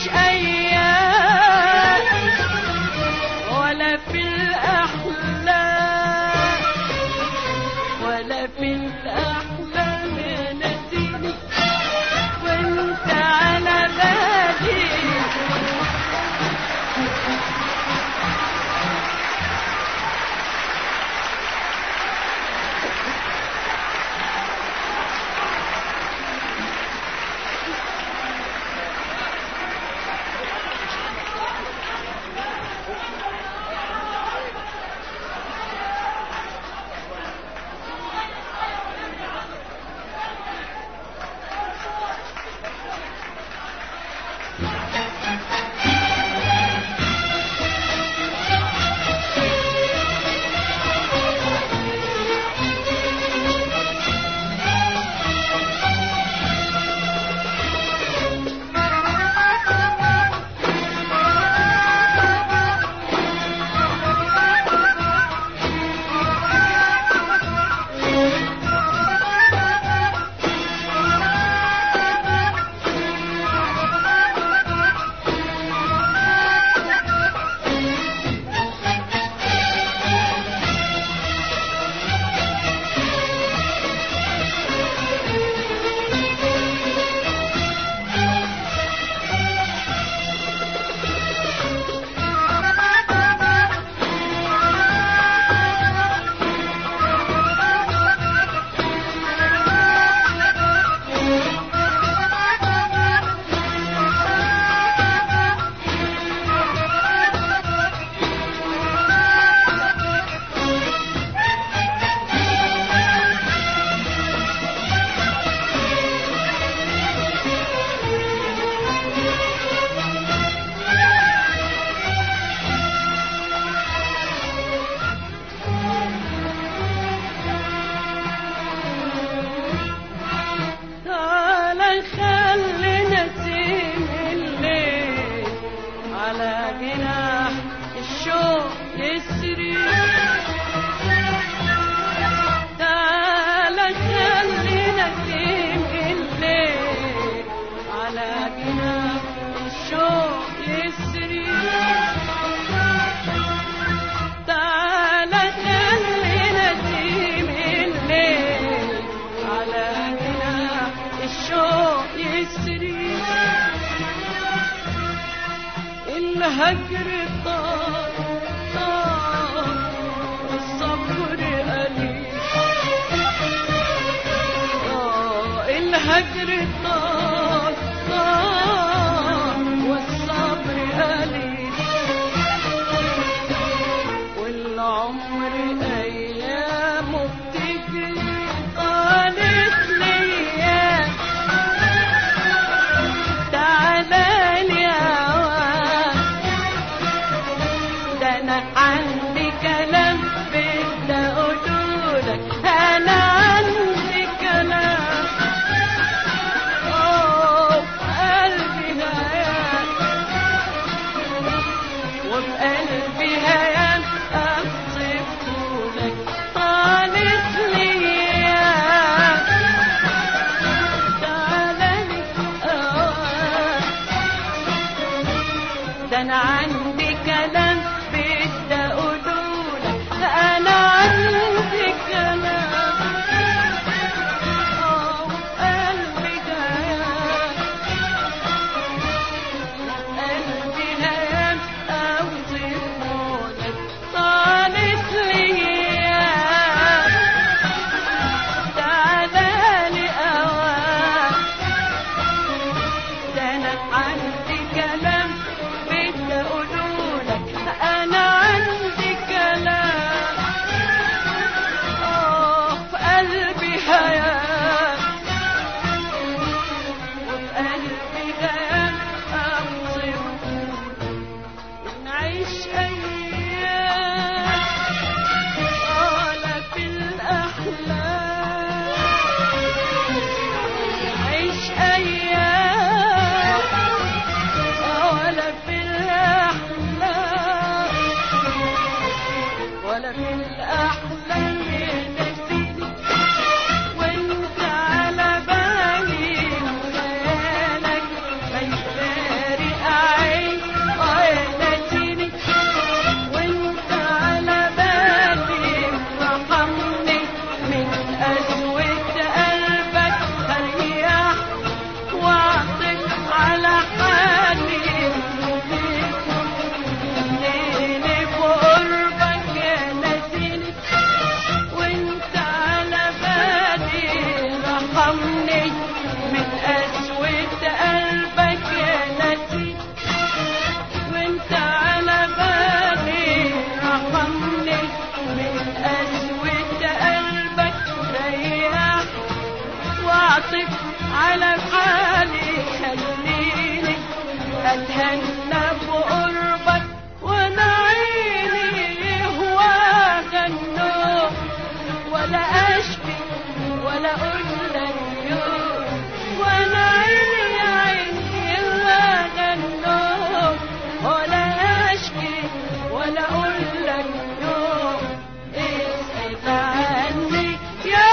أيام ولا في الأحلام، ولا في الأحلام نسيني وانت على بالي. الهجر طار طار والصبر قليل. الهجر طار طار والصبر قليل، والعمر أيامه بتجري. قالت لي تعالى لي أوام، ده أنا عندي كلام بدي أقولولك، أنا عندي كلام قلبي هيام، وبقلبي هيام أوصفهولك. قالت لي تعالى لي أوام، ده أنا عندي كلام بدي أقولولك، أنا عندي كلام قلبي هيام، قلبي هيام أوصفهولك. قالت لي تعالى لي أوام، ده أنا عندي كلام بدي أقولولك، أنا عندي كلام في قلبي هيام، وبقلبي هيام أوصفهولك. نعيش أيام ولا في الأحلام، نعيش أيام ولا في الأحلام، ولا في الأحلام نسيني وانت على بالي، وخيالك ما يفارق عين. نسيني وانت على بالي، رحمني من قسوة قلبك، هريح واعطف على حالي، الليل بقربك نسيني وانت على بالي، رحمني من قسوة قلبك نسيني وانت على بالي، رحمني من قسوة قلبك، ريح واعطف على حالي، خليني اتهنى بقربك، وانا عيني هواها النوم، ولا اشكي ولا اقول لك يوم، وانا عيني هواها النوم، ولا اشكي ولا اقول لك يوم. اسأل عني يا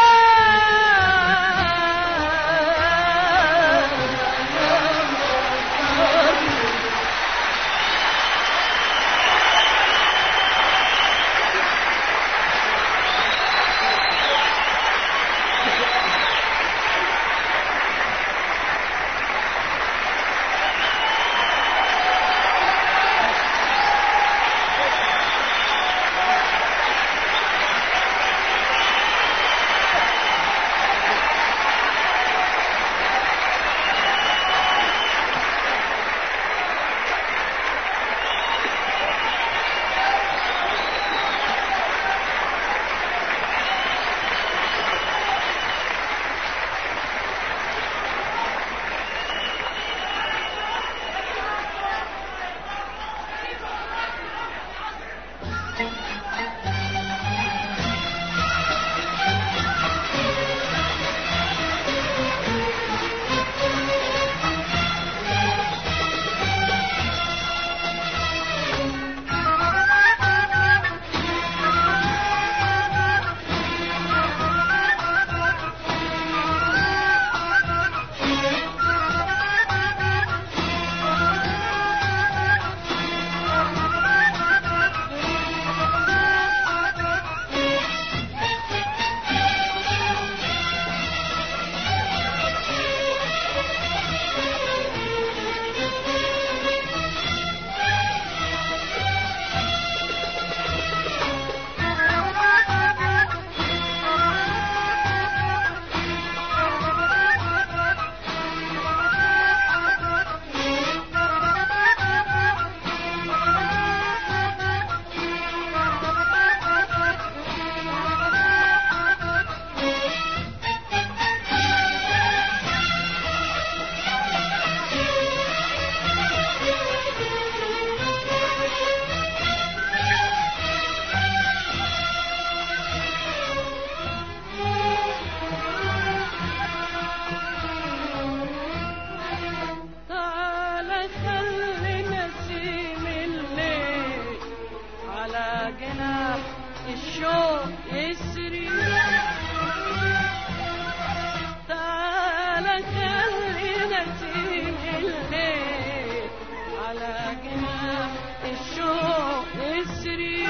خلي نسيم الليل على جناح الشوق يسري.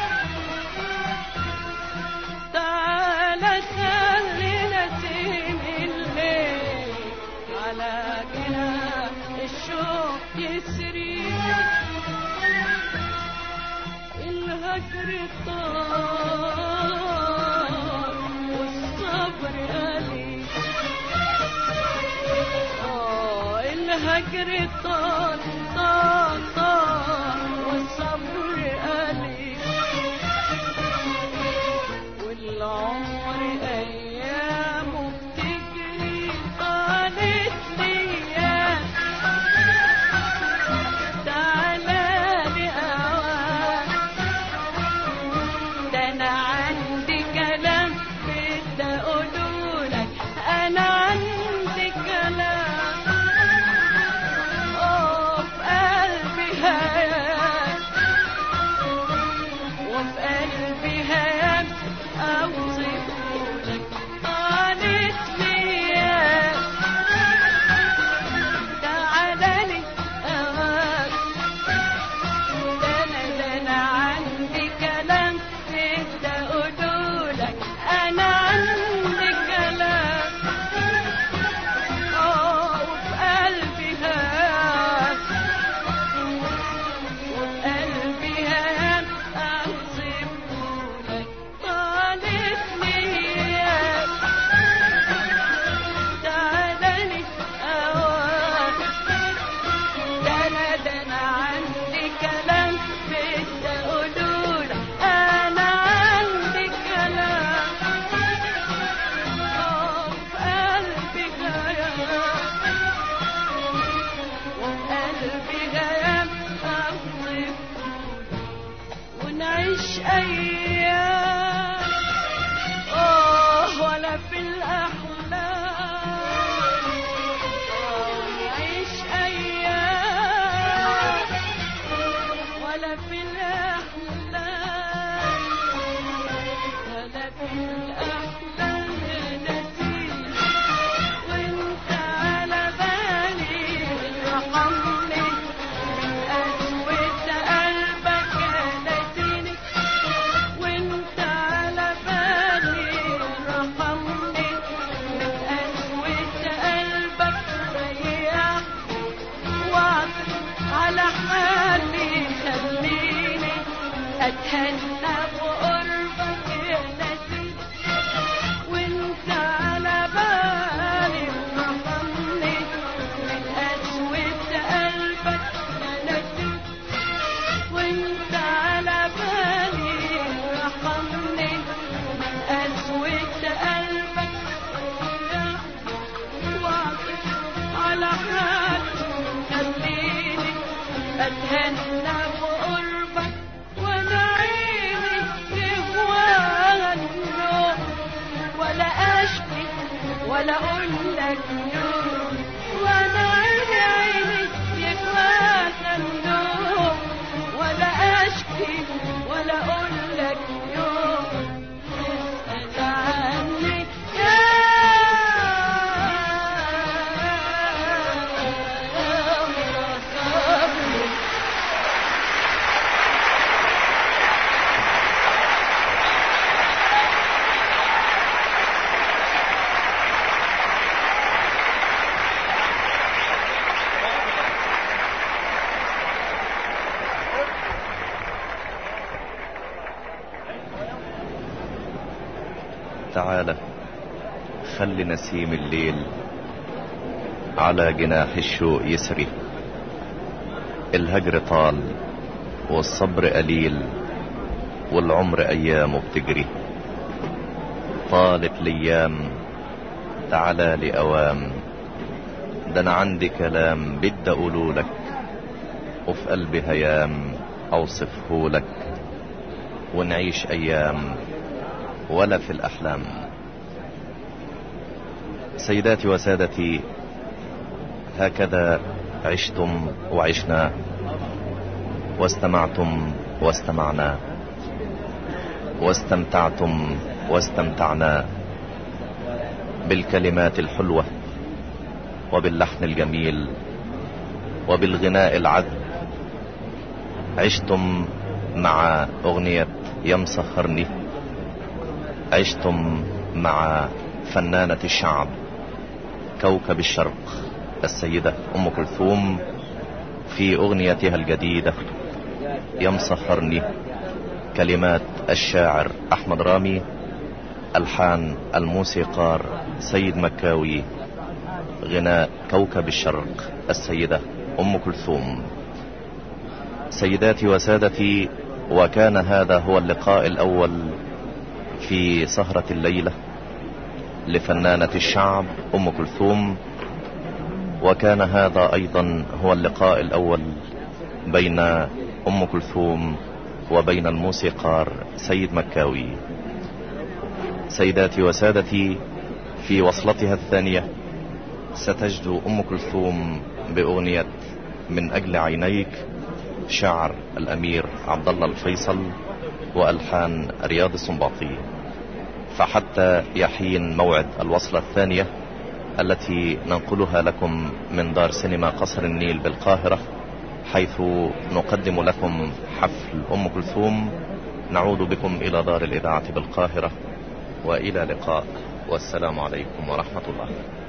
تعالى خلي نسيم الليل على جناح الشوق يسري. الهجر طار والصبر قليل. الهجر طار طار طار والصبر قليل. والعمر ايامه بتجري طالت ليا. تعالى لي اوان ده انا عندي كلام بدي اقولولك. انا عندي كلام في قلبي هيام وفي قلبي هيام اوصفهولك. طالت ليا تعالى لي اوان ده انا عندي كلام بدي اقولولك. انا عندي كلام وفي قلبي هيام وفي قلبي هيام اوصفهولك. طالت ليا تعالى لي اوان ده انا عندي كلام بدي اقولولك. انا عندي كلام في قلبي هيام وفي قلبي هيام اوصفهولك. ونعيش ايام ولا في الاحلام. ونعيش ايام ولا في الاحلام. ولا في الاحلام نسيم وانت على بالي. ارحمني من قسوة قلبك نسيني وانت على بالي. ارحمني من قسوة قلبك ريح واعطف على حالي. خليني اتهنى بقربك يا نسيم وانت على بالي. ارحمني من قسوة قلبك يا نسيم وانت على بالي. ارحمني من قسوة قلبك واعطف على حالي. خليني اتهنى بقربك وانا عيني تهواها النوم. ولا اشكي ولا اقول لك يوم. وانا عيني يهواها النوم. ولا اشكي ولا اقول لك يوم. اسأل عني تعالى خلي نسيم الليل على جناح الشوق يسري. الهجر طال والصبر قليل والعمر ايامه بتجري. طالت الايام تعالى لي اوام. ده انا عندي كلام بدي اقولولك وفي قلبي هيام اوصفهولك. ونعيش ايام ولا في الاحلام. سيداتي وسادتي، هكذا عشتم وعشنا واستمعتم واستمعنا واستمتعتم واستمتعنا بالكلمات الحلوة وباللحن الجميل وبالغناء العذب. عشتم مع أغنية يا مسهرني، عشتم مع فنانة الشعب كوكب الشرق السيدة أم كلثوم في أغنيتها الجديدة يا مسهرني، كلمات الشاعر أحمد رامي، ألحان الموسيقار سيد مكاوي، غناء كوكب الشرق السيدة أم كلثوم. سيداتي وسادتي، وكان هذا هو اللقاء الأول في سهرة الليلة لفنانة الشعب أم كلثوم، وكان هذا أيضا هو اللقاء الأول بين أم كلثوم وبين الموسيقار سيد مكاوي. سيداتي وسادتي، في وصلتها الثانية ستجد أم كلثوم بأغنية من أجل عينيك، شعر الأمير عبد الله الفيصل وألحان رياض السنباطي. فحتى يحين موعد الوصلة الثانية التي ننقلها لكم من دار سينما قصر النيل بالقاهرة، حيث نقدم لكم حفل أم كلثوم، نعود بكم إلى دار الإذاعة بالقاهرة، وإلى لقاء، والسلام عليكم ورحمة الله.